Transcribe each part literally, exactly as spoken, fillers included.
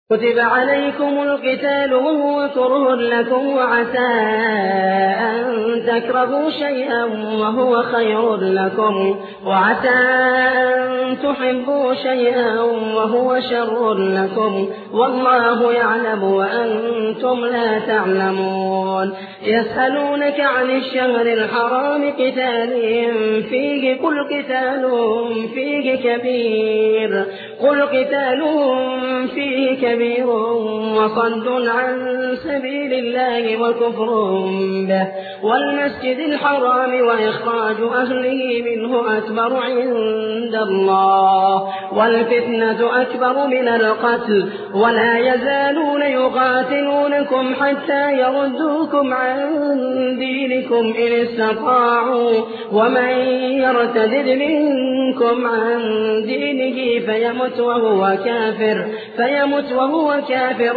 كتب عليكم القتال وهو كره لكم وعسى أن تكرهوا شيئا وهو خير لكم وعسى أن تحبوا شيئا وهو شر لكم والله يعلم وأنتم لا تعلمون. يسألونك عن الشهر الحرام قتال فيه قل قتال فيه كبير قل قتال فيه كبير وصد عن سبيل الله وكفر به والمسجد الحرام وإخراج أهله منه أكبر عند الله والفتنة أكبر من القتل ولا يزالون يقاتلونكم حتى يردوكم عن دينكم إن استطاعوا ومن يرتد منكم عن دينه فيمت وهو كافر فيمت وهو كافر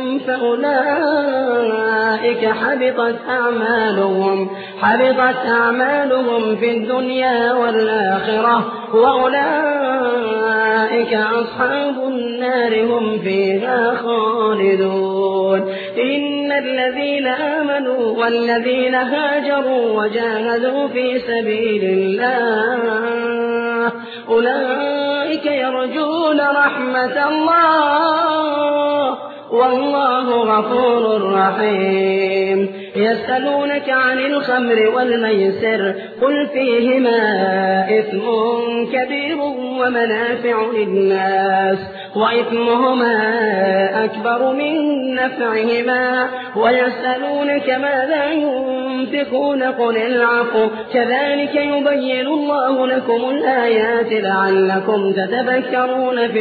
فأولئك حبطت أعمالهم حبطت أعمالهم في الدنيا والآخرة وأولئك أصحاب النار هم فيها خالدون. إن الذين آمنوا والذين هاجروا وجاهدوا في سبيل الله أولئك يرجون رحمة الله والله غفور رحيم. يسألونك عن الخمر والميسر قل فيهما إثم كبير ومنافع للناس وإثمهما أكبر من نفعهما ويسألونك ماذا ينفقون قل العفو كذلك يبين الله لكم الآيات لعلكم تتذكرون.